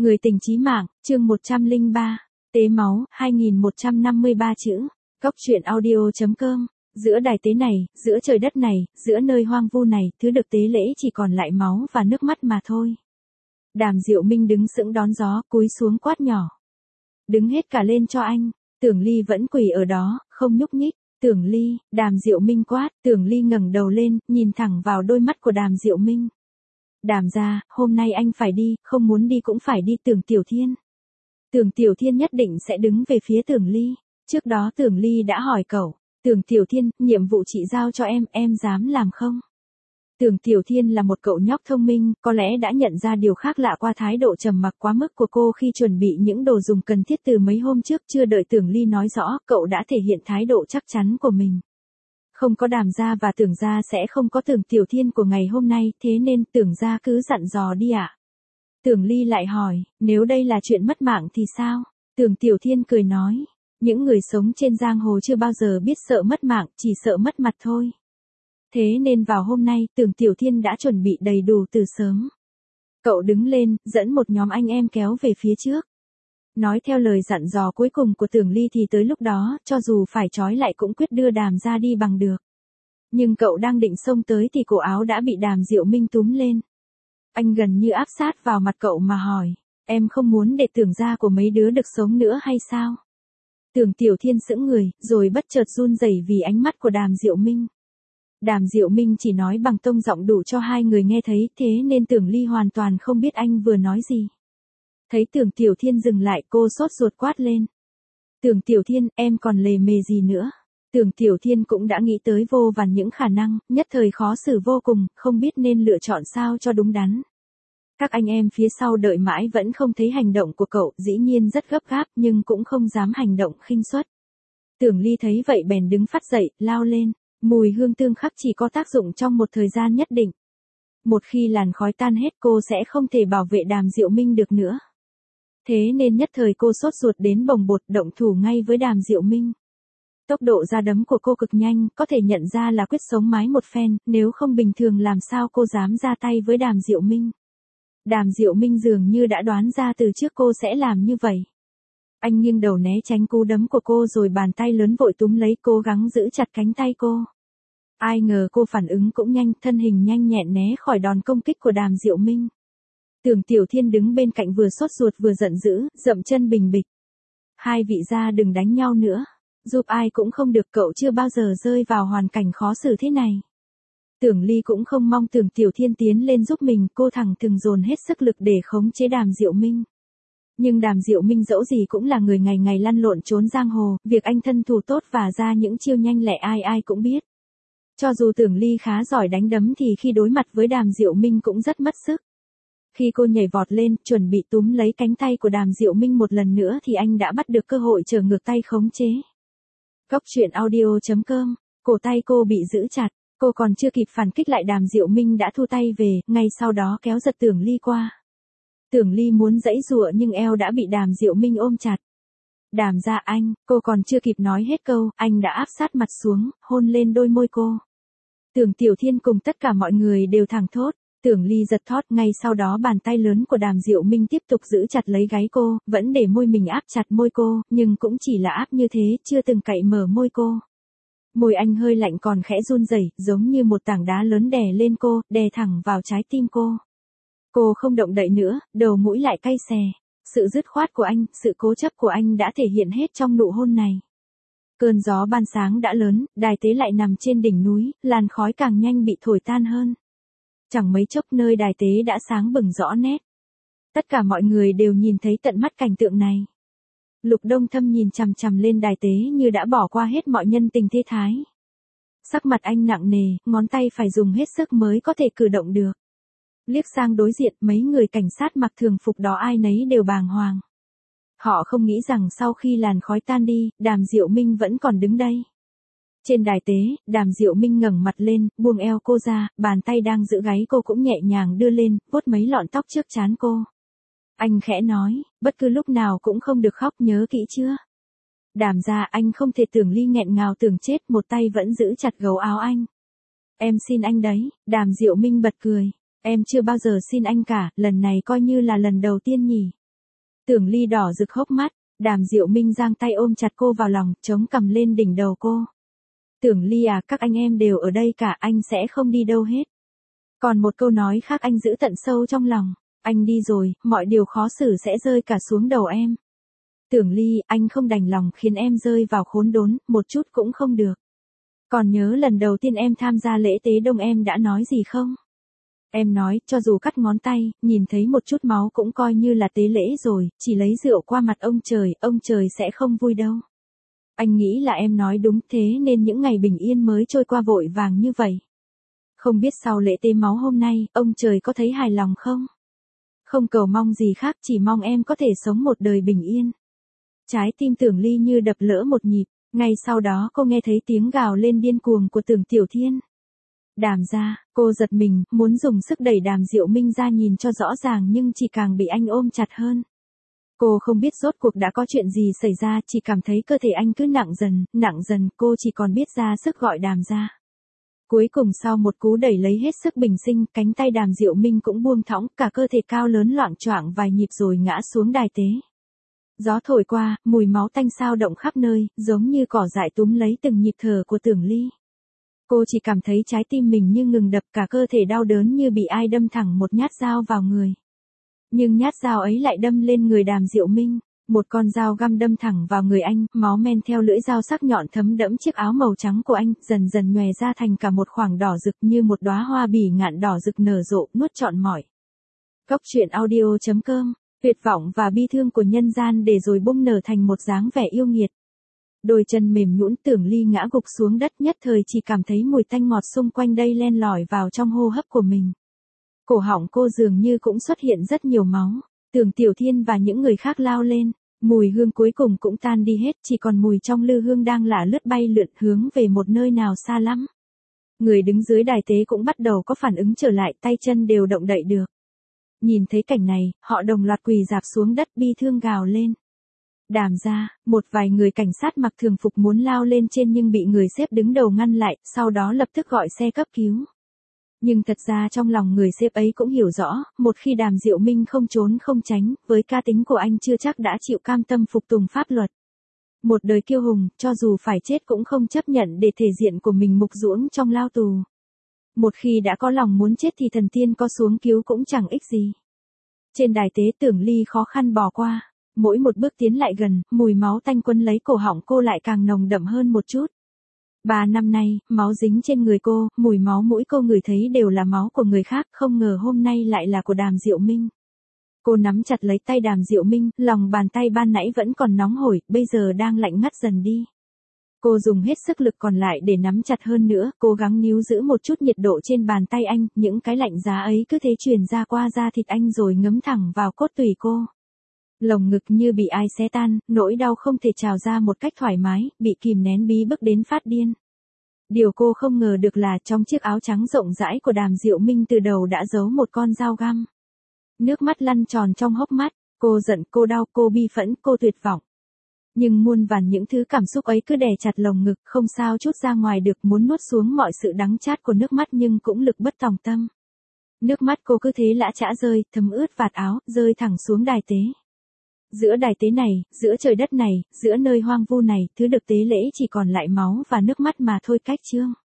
Người tình chí mạng, chương 103, tế máu, 2153 chữ. Góc truyện audio.com. Giữa đài tế này, giữa trời đất này, giữa nơi hoang vu này, thứ được tế lễ chỉ còn lại máu và nước mắt mà thôi. Đàm Diệu Minh đứng sững đón gió, cúi xuống quát nhỏ. Đứng hết cả lên cho anh. Tưởng Ly vẫn quỳ ở đó, không nhúc nhích. Tưởng Ly, Đàm Diệu Minh quát. Tưởng Ly ngẩng đầu lên, nhìn thẳng vào đôi mắt của Đàm Diệu Minh. Đàm gia, hôm nay anh phải đi, không muốn đi cũng phải đi. Tưởng Tiểu Thiên. Tưởng Tiểu Thiên nhất định sẽ đứng về phía Tưởng Ly. Trước đó Tưởng Ly đã hỏi cậu. Tưởng Tiểu Thiên, nhiệm vụ chị giao cho em dám làm không? Tưởng Tiểu Thiên là một cậu nhóc thông minh, có lẽ đã nhận ra điều khác lạ qua thái độ trầm mặc quá mức của cô khi chuẩn bị những đồ dùng cần thiết từ mấy hôm trước. Chưa đợi Tưởng Ly nói rõ, cậu đã thể hiện thái độ chắc chắn của mình. Không có Đàm gia và Tưởng gia sẽ không có Tưởng Tiểu Thiên của ngày hôm nay, thế nên Tưởng gia cứ dặn dò đi ạ. Tưởng Ly lại hỏi, nếu đây là chuyện mất mạng thì sao? Tưởng Tiểu Thiên cười nói, những người sống trên giang hồ chưa bao giờ biết sợ mất mạng, chỉ sợ mất mặt thôi. Thế nên vào hôm nay, Tưởng Tiểu Thiên đã chuẩn bị đầy đủ từ sớm. Cậu đứng lên, dẫn một nhóm anh em kéo về phía trước. Nói theo lời dặn dò cuối cùng của Tưởng Ly thì tới lúc đó, cho dù phải trói lại cũng quyết đưa Đàm ra đi bằng được. Nhưng cậu đang định xông tới thì cổ áo đã bị Đàm Diệu Minh túm lên. Anh gần như áp sát vào mặt cậu mà hỏi, em không muốn để Tưởng gia của mấy đứa được sống nữa hay sao? Tưởng Tiểu Thiên sững người, rồi bất chợt run rẩy vì ánh mắt của Đàm Diệu Minh. Đàm Diệu Minh chỉ nói bằng tông giọng đủ cho hai người nghe thấy, thế nên Tưởng Ly hoàn toàn không biết anh vừa nói gì. Thấy Tưởng Tiểu Thiên dừng lại, cô sốt ruột quát lên. Tưởng Tiểu Thiên, em còn lề mề gì nữa? Tưởng Tiểu Thiên cũng đã nghĩ tới vô vàn những khả năng, nhất thời khó xử vô cùng, không biết nên lựa chọn sao cho đúng đắn. Các anh em phía sau đợi mãi vẫn không thấy hành động của cậu, dĩ nhiên rất gấp gáp nhưng cũng không dám hành động khinh suất. Tưởng Ly thấy vậy bèn đứng phắt dậy, lao lên. Mùi hương tương khắc chỉ có tác dụng trong một thời gian nhất định. Một khi làn khói tan hết cô sẽ không thể bảo vệ Đàm Diệu Minh được nữa. Thế nên nhất thời cô sốt ruột đến bồng bột, động thủ ngay với Đàm Diệu Minh. Tốc độ ra đấm của cô cực nhanh, có thể nhận ra là quyết sống mái một phen, nếu không bình thường làm sao cô dám ra tay với Đàm Diệu Minh. Đàm Diệu Minh dường như đã đoán ra từ trước cô sẽ làm như vậy. Anh nghiêng đầu né tránh cú đấm của cô rồi bàn tay lớn vội túm lấy, cố gắng giữ chặt cánh tay cô. Ai ngờ cô phản ứng cũng nhanh, thân hình nhanh nhẹn né khỏi đòn công kích của Đàm Diệu Minh. Tưởng Tiểu Thiên đứng bên cạnh vừa sốt ruột vừa giận dữ, dậm chân bình bịch. Hai vị gia đừng đánh nhau nữa. Giúp ai cũng không được, cậu chưa bao giờ rơi vào hoàn cảnh khó xử thế này. Tưởng Ly cũng không mong Tưởng Tiểu Thiên tiến lên giúp mình, cô thẳng thừng dồn hết sức lực để khống chế Đàm Diệu Minh. Nhưng Đàm Diệu Minh dẫu gì cũng là người ngày ngày lăn lộn trốn giang hồ, việc anh thân thủ tốt và ra những chiêu nhanh lẹ ai cũng biết. Cho dù Tưởng Ly khá giỏi đánh đấm thì khi đối mặt với Đàm Diệu Minh cũng rất mất sức. Khi cô nhảy vọt lên, chuẩn bị túm lấy cánh tay của Đàm Diệu Minh một lần nữa thì anh đã bắt được cơ hội trở ngược tay khống chế. Góc truyện audio.com, cổ tay cô bị giữ chặt, cô còn chưa kịp phản kích lại Đàm Diệu Minh đã thu tay về, ngay sau đó kéo giật Tưởng Ly qua. Tưởng Ly muốn giãy giụa nhưng eo đã bị Đàm Diệu Minh ôm chặt. Đàm gia anh, cô còn chưa kịp nói hết câu, anh đã áp sát mặt xuống, hôn lên đôi môi cô. Tưởng Tiểu Thiên cùng tất cả mọi người đều thẳng thốt. Tưởng Ly giật thót, ngay sau đó bàn tay lớn của Đàm Diệu Minh tiếp tục giữ chặt lấy gáy cô, vẫn để môi mình áp chặt môi cô, nhưng cũng chỉ là áp như thế, chưa từng cậy mở môi cô. Môi anh hơi lạnh còn khẽ run rẩy, giống như một tảng đá lớn đè lên cô, đè thẳng vào trái tim cô. Cô không động đậy nữa, đầu mũi lại cay xè. Sự dứt khoát của anh, sự cố chấp của anh đã thể hiện hết trong nụ hôn này. Cơn gió ban sáng đã lớn, đài tế lại nằm trên đỉnh núi, làn khói càng nhanh bị thổi tan hơn. Chẳng mấy chốc nơi đài tế đã sáng bừng rõ nét. Tất cả mọi người đều nhìn thấy tận mắt cảnh tượng này. Lục Đông Thâm nhìn chằm chằm lên đài tế như đã bỏ qua hết mọi nhân tình thế thái. Sắc mặt anh nặng nề, ngón tay phải dùng hết sức mới có thể cử động được. Liếc sang đối diện, mấy người cảnh sát mặc thường phục đó ai nấy đều bàng hoàng. Họ không nghĩ rằng sau khi làn khói tan đi, Đàm Diệu Minh vẫn còn đứng đây. Trên đài tế, Đàm Diệu Minh ngẩng mặt lên, buông eo cô ra, bàn tay đang giữ gáy cô cũng nhẹ nhàng đưa lên, vuốt mấy lọn tóc trước trán cô. Anh khẽ nói, bất cứ lúc nào cũng không được khóc, nhớ kỹ chưa? Đàm gia, anh không thể. Tưởng Ly nghẹn ngào tưởng chết, một tay vẫn giữ chặt gấu áo anh. Em xin anh đấy. Đàm Diệu Minh bật cười. Em chưa bao giờ xin anh cả, lần này coi như là lần đầu tiên nhỉ. Tưởng Ly đỏ rực hốc mắt, Đàm Diệu Minh giang tay ôm chặt cô vào lòng, chống cằm lên đỉnh đầu cô. Tưởng Ly à, các anh em đều ở đây cả, anh sẽ không đi đâu hết. Còn một câu nói khác anh giữ tận sâu trong lòng, anh đi rồi, mọi điều khó xử sẽ rơi cả xuống đầu em. Tưởng Ly, anh không đành lòng khiến em rơi vào khốn đốn, một chút cũng không được. Còn nhớ lần đầu tiên em tham gia lễ tế đông em đã nói gì không? Em nói, cho dù cắt ngón tay, nhìn thấy một chút máu cũng coi như là tế lễ rồi, chỉ lấy rượu qua mặt ông trời sẽ không vui đâu. Anh nghĩ là em nói đúng, thế nên những ngày bình yên mới trôi qua vội vàng như vậy. Không biết sau lễ tế máu hôm nay, ông trời có thấy hài lòng không? Không cầu mong gì khác, chỉ mong em có thể sống một đời bình yên. Trái tim Tưởng Ly như đập lỡ một nhịp, ngay sau đó cô nghe thấy tiếng gào lên điên cuồng của Tưởng Tiểu Thiên. Đàm gia, cô giật mình, muốn dùng sức đẩy Đàm Diệu Minh ra nhìn cho rõ ràng nhưng chỉ càng bị anh ôm chặt hơn. Cô không biết rốt cuộc đã có chuyện gì xảy ra, chỉ cảm thấy cơ thể anh cứ nặng dần, cô chỉ còn biết ra sức gọi Đàm gia. Cuối cùng sau một cú đẩy lấy hết sức bình sinh, cánh tay Đàm Diệu Minh cũng buông thõng, cả cơ thể cao lớn loạng choạng vài nhịp rồi ngã xuống đài tế. Gió thổi qua, mùi máu tanh xao động khắp nơi, giống như cỏ dại túm lấy từng nhịp thở của Tưởng Ly. Cô chỉ cảm thấy trái tim mình như ngừng đập, cả cơ thể đau đớn như bị ai đâm thẳng một nhát dao vào người. Nhưng nhát dao ấy lại đâm lên người Đàm Diệu Minh, một con dao găm đâm thẳng vào người anh, máu men theo lưỡi dao sắc nhọn thấm đẫm chiếc áo màu trắng của anh, dần dần nhòe ra thành cả một khoảng đỏ rực như một đóa hoa bỉ ngạn đỏ rực nở rộ, nuốt trọn mọi. Cốc truyện audio.com, tuyệt vọng và bi thương của nhân gian để rồi bung nở thành một dáng vẻ yêu nghiệt. Đôi chân mềm nhũn, Tưởng Ly ngã gục xuống đất, nhất thời chỉ cảm thấy mùi tanh ngọt xung quanh đây len lỏi vào trong hô hấp của mình. Cổ họng cô dường như cũng xuất hiện rất nhiều máu. Tưởng Tiểu Thiên và những người khác lao lên, mùi hương cuối cùng cũng tan đi hết, chỉ còn mùi trong lư hương đang lả lướt bay lượn hướng về một nơi nào xa lắm. Người đứng dưới đài tế cũng bắt đầu có phản ứng trở lại, tay chân đều động đậy được. Nhìn thấy cảnh này, họ đồng loạt quỳ rạp xuống đất bi thương gào lên. Đàm gia, một vài người cảnh sát mặc thường phục muốn lao lên trên nhưng bị người xếp đứng đầu ngăn lại, sau đó lập tức gọi xe cấp cứu. Nhưng thật ra trong lòng người xếp ấy cũng hiểu rõ, một khi Đàm Diệu Minh không trốn không tránh, với cá tính của anh chưa chắc đã chịu cam tâm phục tùng pháp luật. Một đời kiêu hùng, cho dù phải chết cũng không chấp nhận để thể diện của mình mục ruỗng trong lao tù. Một khi đã có lòng muốn chết thì thần tiên có xuống cứu cũng chẳng ích gì. Trên đài tế, Tưởng Ly khó khăn bò qua. Mỗi một bước tiến lại gần, mùi máu tanh quấn lấy cổ họng cô lại càng nồng đậm hơn một chút. 3 năm nay, máu dính trên người cô, mùi máu mũi cô ngửi thấy đều là máu của người khác, không ngờ hôm nay lại là của Đàm Diệu Minh. Cô nắm chặt lấy tay Đàm Diệu Minh, lòng bàn tay ban nãy vẫn còn nóng hổi, bây giờ đang lạnh ngắt dần đi. Cô dùng hết sức lực còn lại để nắm chặt hơn nữa, cố gắng níu giữ một chút nhiệt độ trên bàn tay anh, những cái lạnh giá ấy cứ thế truyền ra qua da thịt anh rồi ngấm thẳng vào cốt tủy cô. Lồng ngực như bị ai xé tan, nỗi đau không thể trào ra một cách thoải mái, bị kìm nén bí bức đến phát điên. Điều cô không ngờ được là trong chiếc áo trắng rộng rãi của Đàm Diệu Minh từ đầu đã giấu một con dao găm. Nước mắt lăn tròn trong hốc mắt, cô giận, cô đau, cô bi phẫn, cô tuyệt vọng. Nhưng muôn vàn những thứ cảm xúc ấy cứ đè chặt lồng ngực, không sao trút ra ngoài được, muốn nuốt xuống mọi sự đắng chát của nước mắt nhưng cũng lực bất tòng tâm. Nước mắt cô cứ thế lã chã rơi, thấm ướt vạt áo, rơi thẳng xuống đài tế. Giữa đài tế này, giữa trời đất này, giữa nơi hoang vu này, thứ được tế lễ chỉ còn lại máu và nước mắt mà thôi. Cách chương